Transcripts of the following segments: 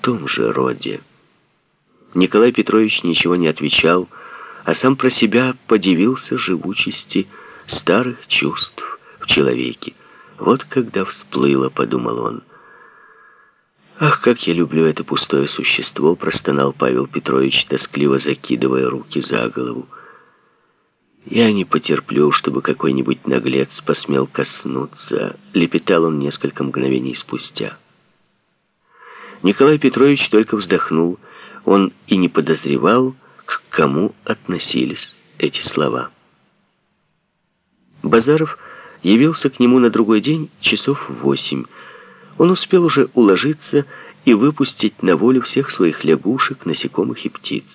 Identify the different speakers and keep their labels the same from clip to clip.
Speaker 1: том же роде. Николай Петрович ничего не отвечал, а сам про себя подивился живучести старых чувств в человеке. «Вот когда всплыло», — подумал он. «Ах, как я люблю это пустое существо», — простонал Павел Петрович, тоскливо закидывая руки за голову. «Я не потерплю, чтобы какой-нибудь наглец посмел коснуться», — лепетал он несколько мгновений спустя. Николай Петрович только вздохнул. Он и не подозревал, к кому относились эти слова. Базаров явился к нему на другой день часов в 8. Он успел уже уложиться и выпустить на волю всех своих лягушек, насекомых и птиц.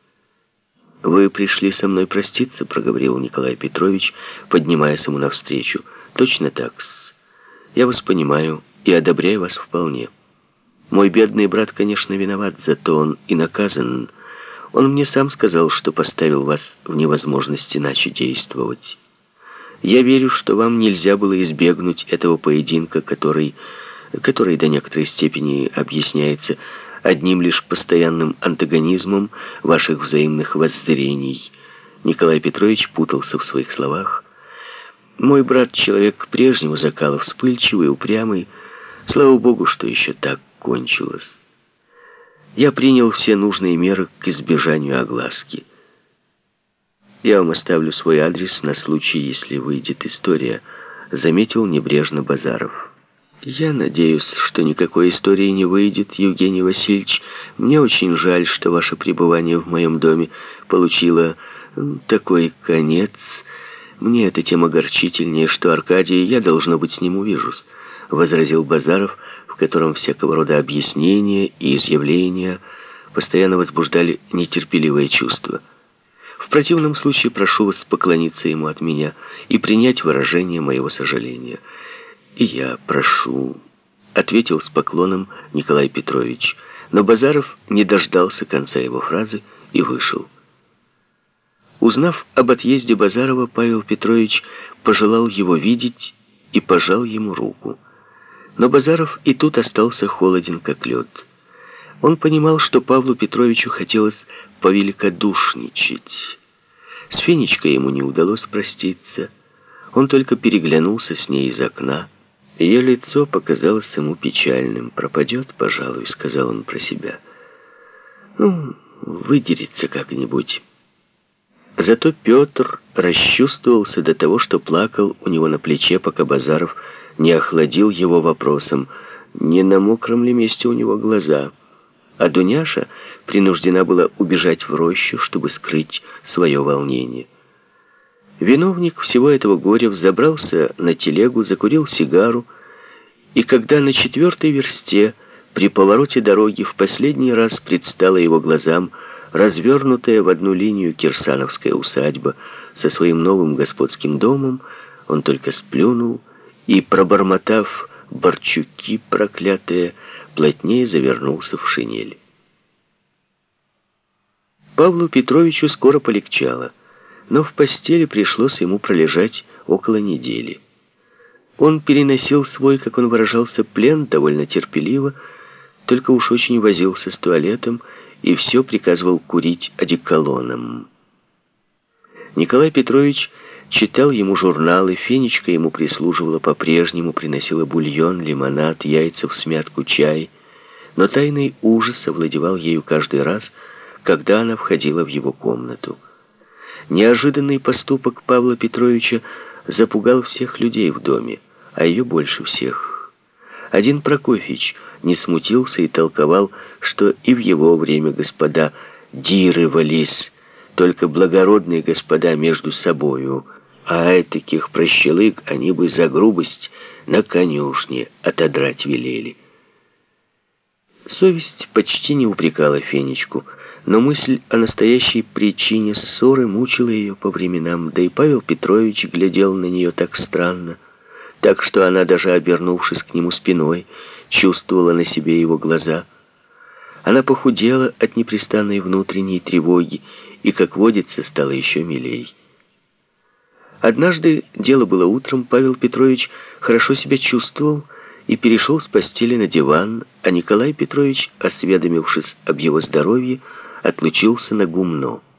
Speaker 1: «Вы пришли со мной проститься», — проговорил Николай Петрович, поднимаясь ему навстречу. «Точно так-с. Я вас понимаю и одобряю вас вполне. Мой бедный брат, конечно, виноват, зато он и наказан. Он мне сам сказал, что поставил вас в невозможность иначе действовать. Я верю, что вам нельзя было избегнуть этого поединка, который до некоторой степени объясняется одним лишь постоянным антагонизмом ваших взаимных воззрений». Николай Петрович путался в своих словах. «Мой брат человек прежнего закала, вспыльчивый, упрямый. Слава Богу, что еще так кончилось. Я принял все нужные меры к избежанию огласки. Я вам оставлю свой адрес на случай, если выйдет история», — заметил небрежно Базаров. «Я надеюсь, что никакой истории не выйдет, Евгений Васильевич. Мне очень жаль, что ваше пребывание в моем доме получило такой конец. Мне это тем огорчительнее, что Аркадий, я, должно быть, с ним увижусь», — возразил Базаров, в котором всякого рода объяснения и изъявления постоянно возбуждали нетерпеливые чувства. «В противном случае прошу вас поклониться ему от меня и принять выражение моего сожаления». «И я прошу», — ответил с поклоном Николай Петрович. Но Базаров не дождался конца его фразы и вышел. Узнав об отъезде Базарова, Павел Петрович пожелал его видеть и пожал ему руку. Но Базаров и тут остался холоден, как лед. Он понимал, что Павлу Петровичу хотелось повеликодушничать. С Фенечкой ему не удалось проститься. Он только переглянулся с ней из окна. Ее лицо показалось ему печальным. «Пропадет, пожалуй», — сказал он про себя. «Ну, выдерется как-нибудь». Зато Петр расчувствовался до того, что плакал у него на плече, пока Базаров не охладил его вопросом, не на мокром ли месте у него глаза. А Дуняша принуждена была убежать в рощу, чтобы скрыть свое волнение. Виновник всего этого горя взобрался на телегу, закурил сигару, и когда на 4-й версте при повороте дороги в последний раз предстала его глазам развернутая в одну линию кирсановская усадьба со своим новым господским домом, он только сплюнул и, пробормотав «Борчуки проклятые», плотнее завернулся в шинель. Павлу Петровичу скоро полегчало, но в постели пришлось ему пролежать около недели. Он переносил свой, как он выражался, плен довольно терпеливо, только уж очень возился с туалетом и все приказывал курить одеколоном. Николай Петрович читал ему журналы, Фенечка ему прислуживала по-прежнему, приносила бульон, лимонад, яйца в смятку, чай, но тайный ужас овладевал ею каждый раз, когда она входила в его комнату. Неожиданный поступок Павла Петровича запугал всех людей в доме, а ее больше всех. Один Прокофьич не смутился и толковал, что и в его время господа дирывались, только благородные господа между собою, а этаких прощелык они бы за грубость на конюшне отодрать велели. Совесть почти не упрекала Фенечку, но мысль о настоящей причине ссоры мучила ее по временам, да и Павел Петрович глядел на нее так странно, так что она, даже обернувшись к нему спиной, чувствовала на себе его глаза. Она похудела от непрестанной внутренней тревоги и, как водится, стала еще милей. Однажды, дело было утром, Павел Петрович хорошо себя чувствовал и перешел с постели на диван, а Николай Петрович, осведомившись об его здоровье, отлучился на гумно.